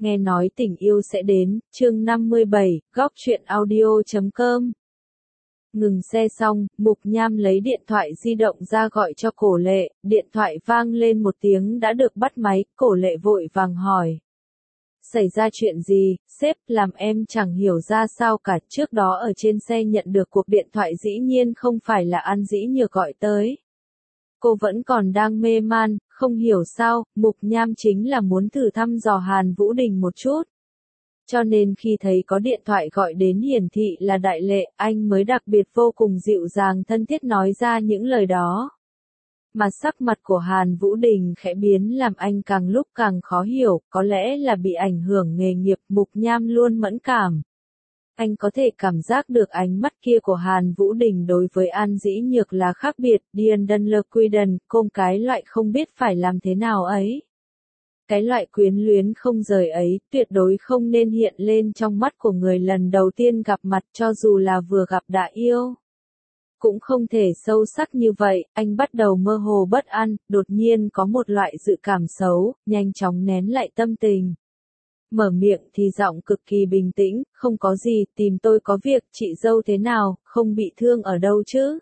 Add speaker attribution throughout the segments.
Speaker 1: Nghe nói tình yêu sẽ đến, chương 57, góc truyện audio.com. Ngừng xe xong, Mục Nham lấy điện thoại di động ra gọi cho Cổ Lệ, điện thoại vang lên một tiếng đã được bắt máy, Cổ Lệ vội vàng hỏi. Xảy ra chuyện gì, sếp, làm em chẳng hiểu ra sao cả, trước đó ở trên xe nhận được cuộc điện thoại dĩ nhiên không phải là An Dĩ Nhược gọi tới. Cô vẫn còn đang mê man, không hiểu sao, Mục Nham chính là muốn thử thăm dò Hàn Vũ Đình một chút. Cho nên khi thấy có điện thoại gọi đến hiển thị là Đại Lệ, anh mới đặc biệt vô cùng dịu dàng thân thiết nói ra những lời đó. Mà sắc mặt của Hàn Vũ Đình khẽ biến làm anh càng lúc càng khó hiểu, có lẽ là bị ảnh hưởng nghề nghiệp, Mục Nham luôn mẫn cảm. Anh có thể cảm giác được ánh mắt kia của Hàn Vũ Đình đối với An Dĩ Nhược là khác biệt, điên đân lơ quy đần, côm cái loại không biết phải làm thế nào ấy. Cái loại quyến luyến không rời ấy, tuyệt đối không nên hiện lên trong mắt của người lần đầu tiên gặp mặt cho dù là vừa gặp đã yêu. Cũng không thể sâu sắc như vậy, anh bắt đầu mơ hồ bất an, đột nhiên có một loại dự cảm xấu, nhanh chóng nén lại tâm tình. Mở miệng thì giọng cực kỳ bình tĩnh, không có gì, tìm tôi có việc, chị dâu thế nào, không bị thương ở đâu chứ?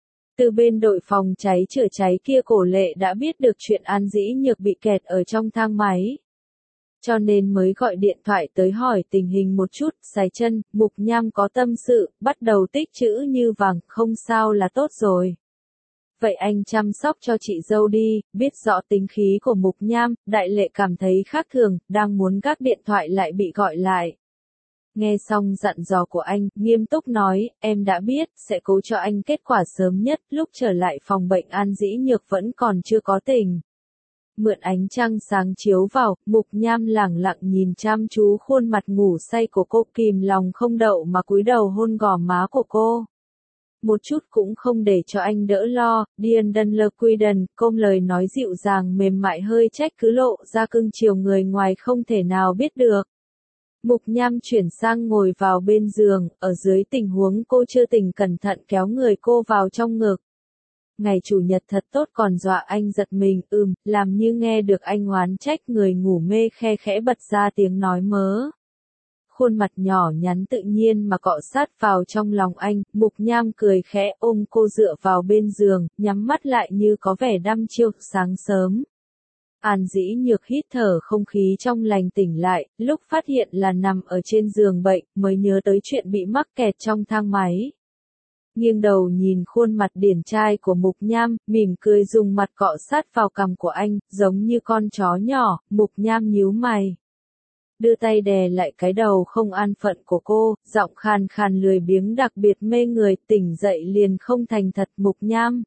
Speaker 1: Từ bên đội phòng cháy chữa cháy kia Cổ Lệ đã biết được chuyện An Dĩ Nhược bị kẹt ở trong thang máy. Cho nên mới gọi điện thoại tới hỏi tình hình một chút, sải chân, Mục Nham có tâm sự, bắt đầu tích chữ như vàng, không sao là tốt rồi. Vậy anh chăm sóc cho chị dâu đi, biết rõ tính khí của Mục Nham, Đại Lệ cảm thấy khác thường, đang muốn gác điện thoại lại bị gọi lại. Nghe xong dặn dò của anh, nghiêm túc nói, em đã biết, sẽ cố cho anh kết quả sớm nhất, lúc trở lại phòng bệnh An Dĩ Nhược vẫn còn chưa có tỉnh. Mượn ánh trăng sáng chiếu vào, Mục Nham lẳng lặng nhìn chăm chú khuôn mặt ngủ say của cô, kìm lòng không đậu mà cúi đầu hôn gò má của cô. Một chút cũng không để cho anh đỡ lo, điên đân lơ quy đần, công lời nói dịu dàng mềm mại hơi trách cứ lộ ra cưng chiều người ngoài không thể nào biết được. Mục Nham chuyển sang ngồi vào bên giường, ở dưới tình huống cô chưa tỉnh cẩn thận kéo người cô vào trong ngực. Ngày chủ nhật thật tốt còn dọa anh giật mình, làm như nghe được anh oán trách người ngủ mê khe khẽ bật ra tiếng nói mớ. Khuôn mặt nhỏ nhắn tự nhiên mà cọ sát vào trong lòng anh, Mục Nham cười khẽ ôm cô dựa vào bên giường, nhắm mắt lại như có vẻ đăm chiêu, sáng sớm. An Dĩ Nhược hít thở không khí trong lành tỉnh lại, lúc phát hiện là nằm ở trên giường bệnh, mới nhớ tới chuyện bị mắc kẹt trong thang máy. Nghiêng đầu nhìn khuôn mặt điển trai của Mục Nham, mỉm cười dùng mặt cọ sát vào cằm của anh, giống như con chó nhỏ, Mục Nham nhíu mày. Đưa tay đè lại cái đầu không an phận của cô, giọng khàn khàn lười biếng đặc biệt mê người, tỉnh dậy liền không thành thật Mục Nham.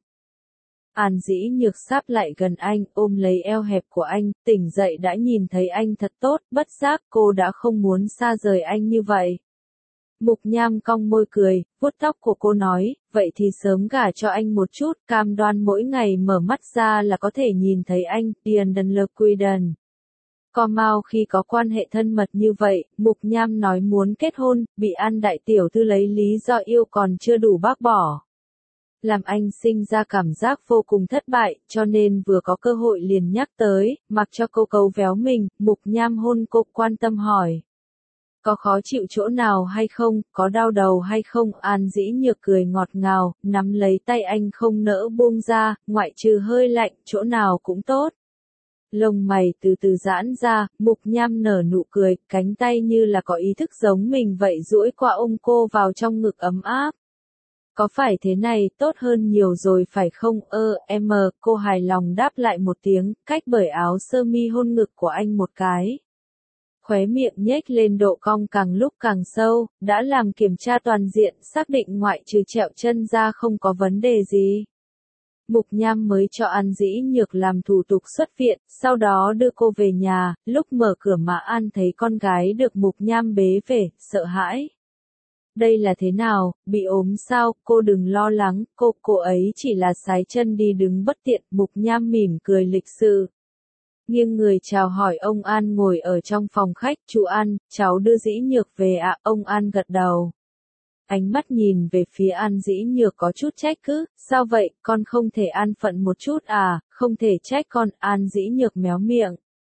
Speaker 1: An Dĩ Nhược sáp lại gần anh, ôm lấy eo hẹp của anh, tỉnh dậy đã nhìn thấy anh thật tốt, bất giác cô đã không muốn xa rời anh như vậy. Mục Nham cong môi cười, vuốt tóc của cô nói, vậy thì sớm gả cho anh một chút, cam đoan mỗi ngày mở mắt ra là có thể nhìn thấy anh, điền đần lơ quy đần. Có mau khi có quan hệ thân mật như vậy, Mục Nham nói muốn kết hôn, bị An đại tiểu thư lấy lý do yêu còn chưa đủ bác bỏ. Làm anh sinh ra cảm giác vô cùng thất bại, cho nên vừa có cơ hội liền nhắc tới, mặc cho cô cấu véo mình, Mục Nham hôn cô quan tâm hỏi. Có khó chịu chỗ nào hay không, có đau đầu hay không, An Dĩ Nhược cười ngọt ngào, nắm lấy tay anh không nỡ buông ra, ngoại trừ hơi lạnh, chỗ nào cũng tốt. Lông mày từ từ giãn ra, Mục Nham nở nụ cười, cánh tay như là có ý thức giống mình vậy duỗi qua ôm cô vào trong ngực ấm áp. Có phải thế này tốt hơn nhiều rồi phải không? Cô hài lòng đáp lại một tiếng, cách bởi áo sơ mi hôn ngực của anh một cái. Khóe miệng nhếch lên độ cong càng lúc càng sâu, đã làm kiểm tra toàn diện, xác định ngoại trừ trẹo chân ra không có vấn đề gì. Mục Nham mới cho An Dĩ Nhược làm thủ tục xuất viện, sau đó đưa cô về nhà, lúc mở cửa mà An thấy con gái được Mục Nham bế về, sợ hãi. Đây là thế nào, bị ốm sao, cô đừng lo lắng, cô ấy chỉ là sái chân đi đứng bất tiện, Mục Nham mỉm cười lịch sự. Nghiêng người chào hỏi ông An ngồi ở trong phòng khách, chú An, cháu đưa Dĩ Nhược về ạ, ông An gật đầu. Ánh mắt nhìn về phía An Dĩ Nhược có chút trách cứ, sao vậy, con không thể an phận một chút à, không thể trách con, An Dĩ Nhược méo miệng.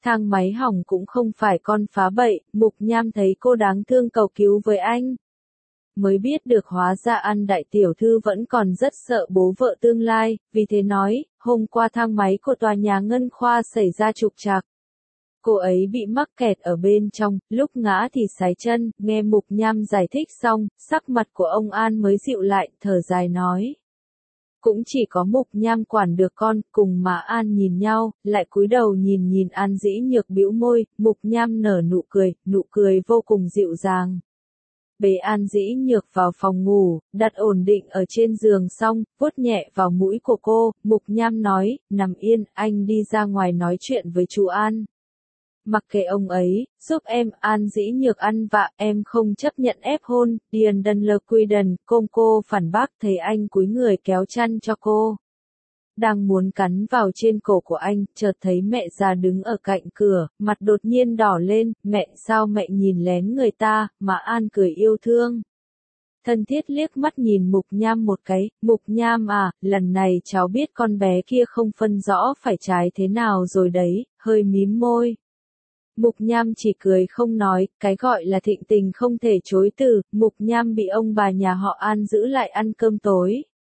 Speaker 1: Thang máy hỏng cũng không phải con phá bậy, Mục Nham thấy cô đáng thương cầu cứu với anh. Mới biết được hóa ra An đại tiểu thư vẫn còn rất sợ bố vợ tương lai, vì thế nói, hôm qua thang máy của tòa nhà Ngân Khoa xảy ra trục trặc. Cô ấy bị mắc kẹt ở bên trong, lúc ngã thì sái chân, nghe Mục Nham giải thích xong, sắc mặt của ông An mới dịu lại, thở dài nói. Cũng chỉ có Mục Nham quản được con, cùng mà An nhìn nhau, lại cúi đầu nhìn An Dĩ Nhược bĩu môi, Mục Nham nở nụ cười vô cùng dịu dàng. Bế An Dĩ Nhược vào phòng ngủ, đặt ổn định ở trên giường xong, vuốt nhẹ vào mũi của cô, Mục Nham nói, nằm yên, anh đi ra ngoài nói chuyện với chú An. Mặc kệ ông ấy, giúp em, An Dĩ Nhược ăn vạ, em không chấp nhận ép hôn, Điền Đần Lờ Quy Đần, cô phản bác thấy anh cúi người kéo chăn cho cô. Đang muốn cắn vào trên cổ của anh, chợt thấy mẹ già đứng ở cạnh cửa, mặt đột nhiên đỏ lên, mẹ sao mẹ nhìn lén người ta, mà An cười yêu thương. Thân thiết liếc mắt nhìn Mục Nham một cái, Mục Nham à, lần này cháu biết con bé kia không phân rõ phải trái thế nào rồi đấy, hơi mím môi. Mục Nham chỉ cười không nói, cái gọi là thịnh tình không thể chối từ, Mục Nham bị ông bà nhà họ An giữ lại ăn cơm tối.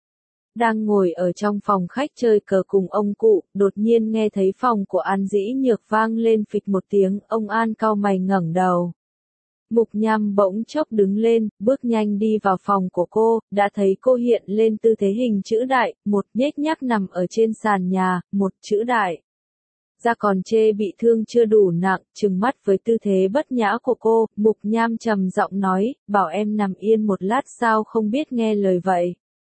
Speaker 1: Đang ngồi ở trong phòng khách chơi cờ cùng ông cụ, đột nhiên nghe thấy phòng của An Dĩ Nhược vang lên phịch một tiếng, ông An cau mày ngẩng đầu. Mục Nham bỗng chốc đứng lên, bước nhanh đi vào phòng của cô, đã thấy cô hiện lên tư thế hình chữ đại, một nhếch nhác nằm ở trên sàn nhà, một chữ đại. Da còn chê bị thương chưa đủ nặng, trừng mắt với tư thế bất nhã của cô, Mục Nham trầm giọng nói, bảo em nằm yên một lát sao không biết nghe lời vậy.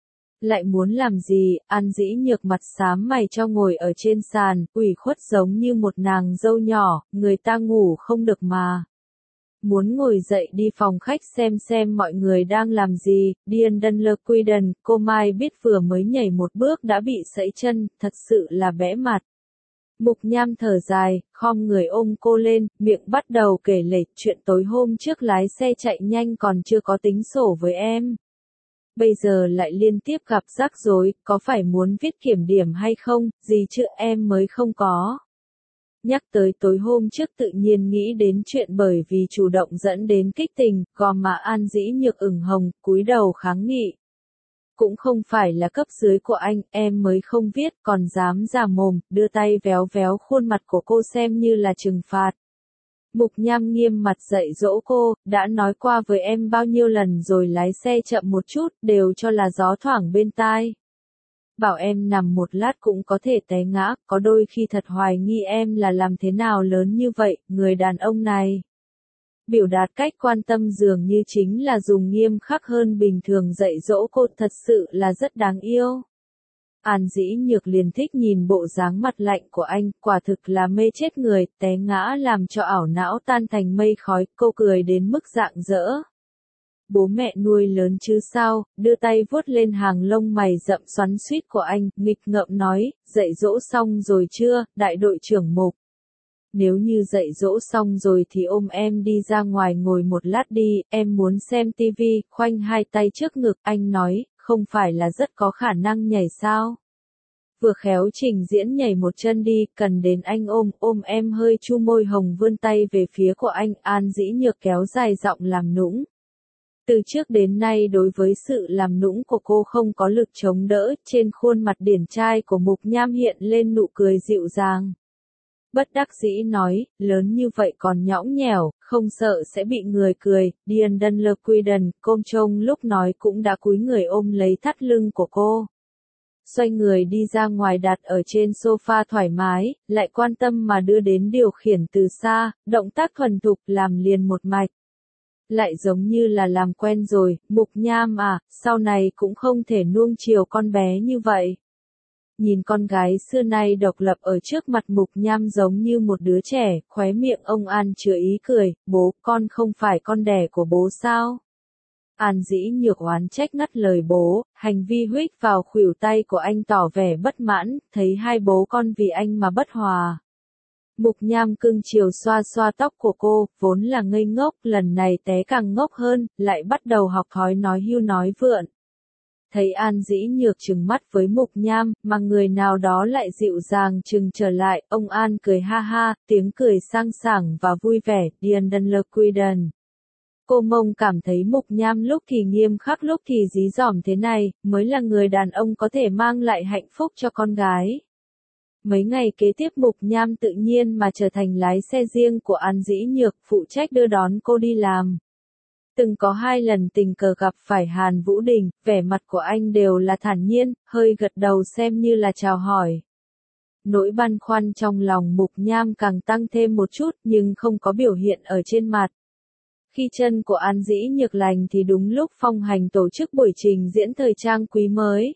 Speaker 1: Lại muốn làm gì, An Dĩ Nhược mặt xám mày cho ngồi ở trên sàn, ủy khuất giống như một nàng dâu nhỏ, người ta ngủ không được mà. Muốn ngồi dậy đi phòng khách xem mọi người đang làm gì, Điền Đần Lờ Quy Đần, cô Mai biết vừa mới nhảy một bước đã bị sẫy chân, thật sự là bẽ mặt. Mục Nham thở dài, khom người ôm cô lên, miệng bắt đầu kể lể chuyện tối hôm trước lái xe chạy nhanh còn chưa có tính sổ với em. Bây giờ lại liên tiếp gặp rắc rối, có phải muốn viết kiểm điểm hay không, gì chứ em mới không có. Nhắc tới tối hôm trước tự nhiên nghĩ đến chuyện bởi vì chủ động dẫn đến kích tình, gò má An Dĩ Nhược ửng hồng, cúi đầu kháng nghị. Cũng không phải là cấp dưới của anh, em mới không viết, còn dám giả mồm, đưa tay véo véo khuôn mặt của cô xem như là trừng phạt. Mục Nham nghiêm mặt dạy dỗ cô, đã nói qua với em bao nhiêu lần rồi lái xe chậm một chút, đều cho là gió thoảng bên tai. Bảo em nằm một lát cũng có thể té ngã, có đôi khi thật hoài nghi em là làm thế nào lớn như vậy, người đàn ông này. Biểu đạt cách quan tâm dường như chính là dùng nghiêm khắc hơn bình thường dạy dỗ cô, thật sự là rất đáng yêu. An Dĩ Nhược liền thích nhìn bộ dáng mặt lạnh của anh, quả thực là mê chết người, té ngã làm cho ảo não tan thành mây khói, cô cười đến mức rạng rỡ. Bố mẹ nuôi lớn chứ sao, đưa tay vuốt lên hàng lông mày rậm xoắn xuýt của anh, nghịch ngợm nói, dạy dỗ xong rồi chưa, đại đội trưởng Mục. Nếu như dạy dỗ xong rồi thì ôm em đi ra ngoài ngồi một lát đi, em muốn xem tivi, khoanh hai tay trước ngực, anh nói, không phải là rất có khả năng nhảy sao. Vừa khéo trình diễn nhảy một chân đi, cần đến anh ôm em hơi chu môi hồng vươn tay về phía của anh, An Dĩ Nhược kéo dài giọng làm nũng. Từ trước đến nay đối với sự làm nũng của cô không có lực chống đỡ, trên khuôn mặt điển trai của Mục Nham hiện lên nụ cười dịu dàng. Bất đắc dĩ nói, lớn như vậy còn nhõng nhẽo, không sợ sẽ bị người cười, Điền Đần Lờ Quy Đần, Côm Trông lúc nói cũng đã cúi người ôm lấy thắt lưng của cô. Xoay người đi ra ngoài đặt ở trên sofa thoải mái, lại quan tâm mà đưa đến điều khiển từ xa, động tác thuần thục làm liền một mạch. Lại giống như là làm quen rồi, Mục Nham à, sau này cũng không thể nuông chiều con bé như vậy. Nhìn con gái xưa nay độc lập ở trước mặt Mục Nham giống như một đứa trẻ, khóe miệng ông An chứa ý cười, bố, con không phải con đẻ của bố sao? An Dĩ Nhược oán trách ngắt lời bố, hành vi huých vào khuỷu tay của anh tỏ vẻ bất mãn, thấy hai bố con vì anh mà bất hòa. Mục Nham cưng chiều xoa xoa tóc của cô, vốn là ngây ngốc, lần này té càng ngốc hơn, lại bắt đầu học thói nói hưu nói vượn. Thấy An Dĩ Nhược trừng mắt với Mục Nham, mà người nào đó lại dịu dàng trừng trở lại, ông An cười ha ha, tiếng cười sang sảng và vui vẻ, điền đần lờ quy đần. Cô Mông cảm thấy Mục Nham lúc thì nghiêm khắc lúc thì dí dỏm thế này, mới là người đàn ông có thể mang lại hạnh phúc cho con gái. Mấy ngày kế tiếp Mục Nham tự nhiên mà trở thành lái xe riêng của An Dĩ Nhược, phụ trách đưa đón cô đi làm. Từng có 2 lần tình cờ gặp phải Hàn Vũ Đình, vẻ mặt của anh đều là thản nhiên, hơi gật đầu xem như là chào hỏi. Nỗi băn khoăn trong lòng Mục Nham càng tăng thêm một chút nhưng không có biểu hiện ở trên mặt. Khi chân của An Dĩ Nhược lành thì đúng lúc Phong Hành tổ chức buổi trình diễn thời trang quý mới.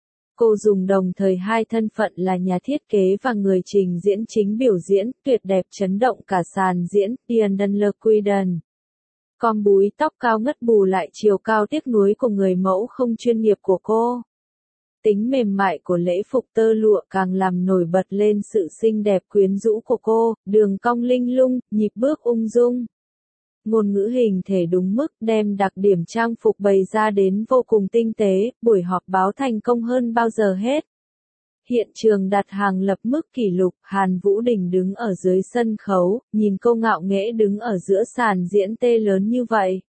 Speaker 1: Cô dùng đồng thời 2 thân phận là nhà thiết kế và người trình diễn chính biểu diễn, tuyệt đẹp chấn động cả sàn diễn, Điền Đần Lơ Quy Đần. Con búi tóc cao ngất bù lại chiều cao tiếc nuối của người mẫu không chuyên nghiệp của cô. Tính mềm mại của lễ phục tơ lụa càng làm nổi bật lên sự xinh đẹp quyến rũ của cô, đường cong linh lung, nhịp bước ung dung. Ngôn ngữ hình thể đúng mức đem đặc điểm trang phục bày ra đến vô cùng tinh tế, buổi họp báo thành công hơn bao giờ hết. Hiện trường đặt hàng lập mức kỷ lục, Hàn Vũ Đình đứng ở dưới sân khấu, nhìn cô ngạo nghễ đứng ở giữa sàn diễn tê lớn như vậy.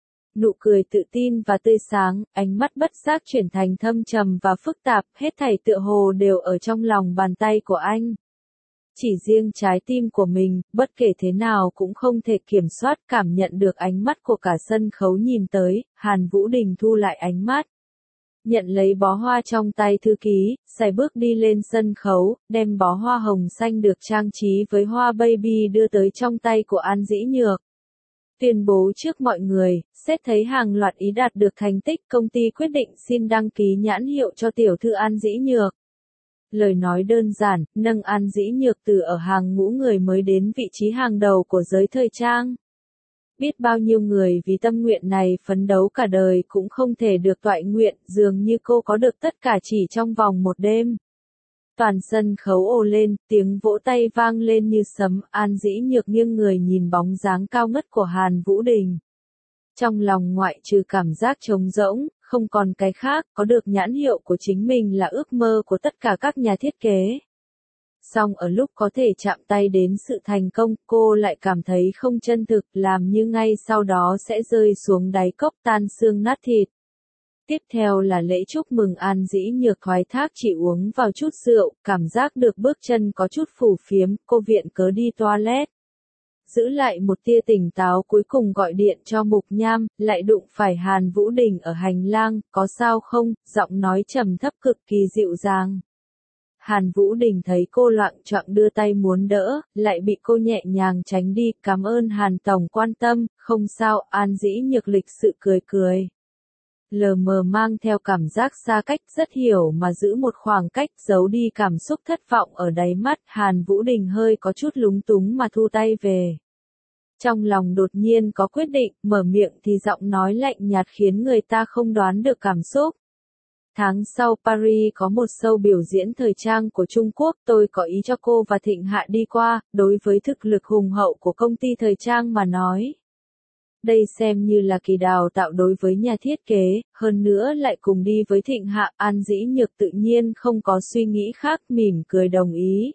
Speaker 1: Nụ cười tự tin và tươi sáng, ánh mắt bất giác chuyển thành thâm trầm và phức tạp, hết thảy tựa hồ đều ở trong lòng bàn tay của anh. Chỉ riêng trái tim của mình, bất kể thế nào cũng không thể kiểm soát, cảm nhận được ánh mắt của cả sân khấu nhìn tới, Hàn Vũ Đình thu lại ánh mắt. Nhận lấy bó hoa trong tay thư ký, sải bước đi lên sân khấu, đem bó hoa hồng xanh được trang trí với hoa baby đưa tới trong tay của An Dĩ Nhược. Tuyên bố trước mọi người, xét thấy hàng loạt ý đạt được thành tích, công ty quyết định xin đăng ký nhãn hiệu cho tiểu thư An Dĩ Nhược. Lời nói đơn giản, nâng An Dĩ Nhược từ ở hàng ngũ người mới đến vị trí hàng đầu của giới thời trang. Biết bao nhiêu người vì tâm nguyện này phấn đấu cả đời cũng không thể được toại nguyện, dường như cô có được tất cả chỉ trong vòng một đêm. Toàn sân khấu ồ lên, tiếng vỗ tay vang lên như sấm, An Dĩ Nhược nghiêng người nhìn bóng dáng cao ngất của Hàn Vũ Đình. Trong lòng ngoại trừ cảm giác trống rỗng, không còn cái khác, có được nhãn hiệu của chính mình là ước mơ của tất cả các nhà thiết kế. Song ở lúc có thể chạm tay đến sự thành công, cô lại cảm thấy không chân thực, làm như ngay sau đó sẽ rơi xuống đáy cốc tan xương nát thịt. Tiếp theo là lễ chúc mừng An Dĩ Nhược thoái thác chỉ uống vào chút rượu, cảm giác được bước chân có chút phù phiếm, cô viện cớ đi toilet. Giữ lại một tia tỉnh táo cuối cùng gọi điện cho Mục Nham, lại đụng phải Hàn Vũ Đình ở hành lang, có sao không, giọng nói trầm thấp cực kỳ dịu dàng. Hàn Vũ Đình thấy cô loạng choạng đưa tay muốn đỡ, lại bị cô nhẹ nhàng tránh đi, cảm ơn Hàn Tổng quan tâm, không sao, An Dĩ Nhược lịch sự cười cười. Lờ mờ mang theo cảm giác xa cách rất hiểu mà giữ một khoảng cách giấu đi cảm xúc thất vọng ở đáy mắt, Hàn Vũ Đình hơi có chút lúng túng mà thu tay về. Trong lòng đột nhiên có quyết định, mở miệng thì giọng nói lạnh nhạt khiến người ta không đoán được cảm xúc. Tháng sau Paris có một show biểu diễn thời trang của Trung Quốc, tôi có ý cho cô và Thịnh Hạ đi qua, đối với thực lực hùng hậu của công ty thời trang mà nói. Đây xem như là kỳ đào tạo đối với nhà thiết kế, hơn nữa lại cùng đi với Thịnh Hạ, An Dĩ Nhược tự nhiên không có suy nghĩ khác, mỉm cười đồng ý.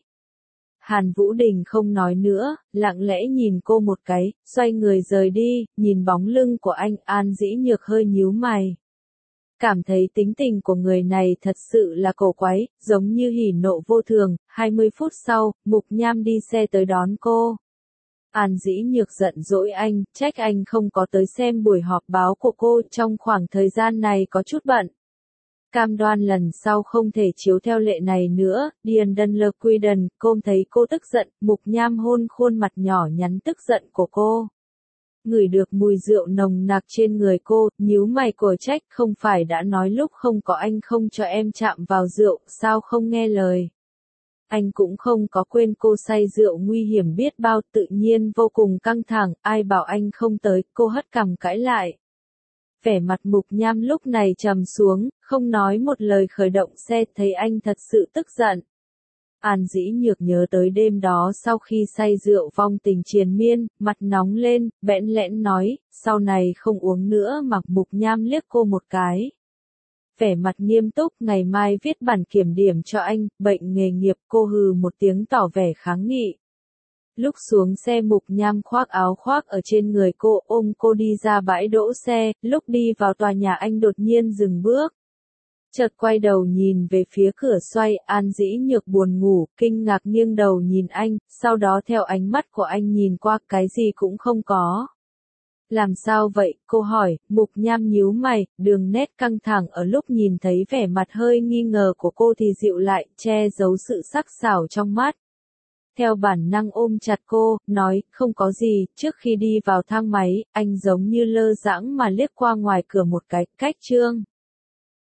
Speaker 1: Hàn Vũ Đình không nói nữa, lặng lẽ nhìn cô một cái, xoay người rời đi, nhìn bóng lưng của anh, An Dĩ Nhược hơi nhíu mày. Cảm thấy tính tình của người này thật sự là cổ quái, giống như hỉ nộ vô thường. 20 phút sau, Mục Nham đi xe tới đón cô. An Dĩ Nhược giận dỗi anh, trách anh không có tới xem buổi họp báo của cô, trong khoảng thời gian này có chút bận. Cam đoan lần sau không thể chiếu theo lệ này nữa, Điền Đần Lơ Quy Đần, cô thấy cô tức giận, Mục Nham hôn khuôn mặt nhỏ nhắn tức giận của cô. Ngửi được mùi rượu nồng nặc trên người cô, nhíu mày cổ trách, không phải đã nói lúc không có anh không cho em chạm vào rượu, sao không nghe lời. Anh cũng không có quên cô say rượu nguy hiểm biết bao, tự nhiên vô cùng căng thẳng, ai bảo anh không tới, cô hất cằm cãi lại. Vẻ mặt Mục Nham lúc này trầm xuống, không nói một lời khởi động xe, thấy anh thật sự tức giận. An Dĩ Nhược nhớ tới đêm đó sau khi say rượu vong tình triền miên, mặt nóng lên, bẽn lẽn nói, sau này không uống nữa, mặc Mục Nham liếc cô một cái. vẻ mặt nghiêm túc, ngày mai viết bản kiểm điểm cho anh, bệnh nghề nghiệp. Cô hừ một tiếng tỏ vẻ kháng nghị. Lúc xuống xe Mục Nham khoác áo khoác ở trên người cô, ôm cô đi ra bãi đỗ xe. Lúc đi vào tòa nhà anh đột nhiên dừng bước. Chợt quay đầu nhìn về phía cửa xoay, An Dĩ Nhược buồn ngủ, kinh ngạc nghiêng đầu nhìn anh, sau đó theo ánh mắt của anh nhìn qua, cái gì cũng không có. Làm sao vậy, cô hỏi. Mục Nham nhíu mày, đường nét căng thẳng ở lúc nhìn thấy vẻ mặt hơi nghi ngờ của cô thì dịu lại, che giấu sự sắc sảo trong mắt. Theo bản năng ôm chặt cô, nói, không có gì. Trước khi đi vào thang máy, anh giống như lơ đãng mà liếc qua ngoài cửa một cái, cách Trương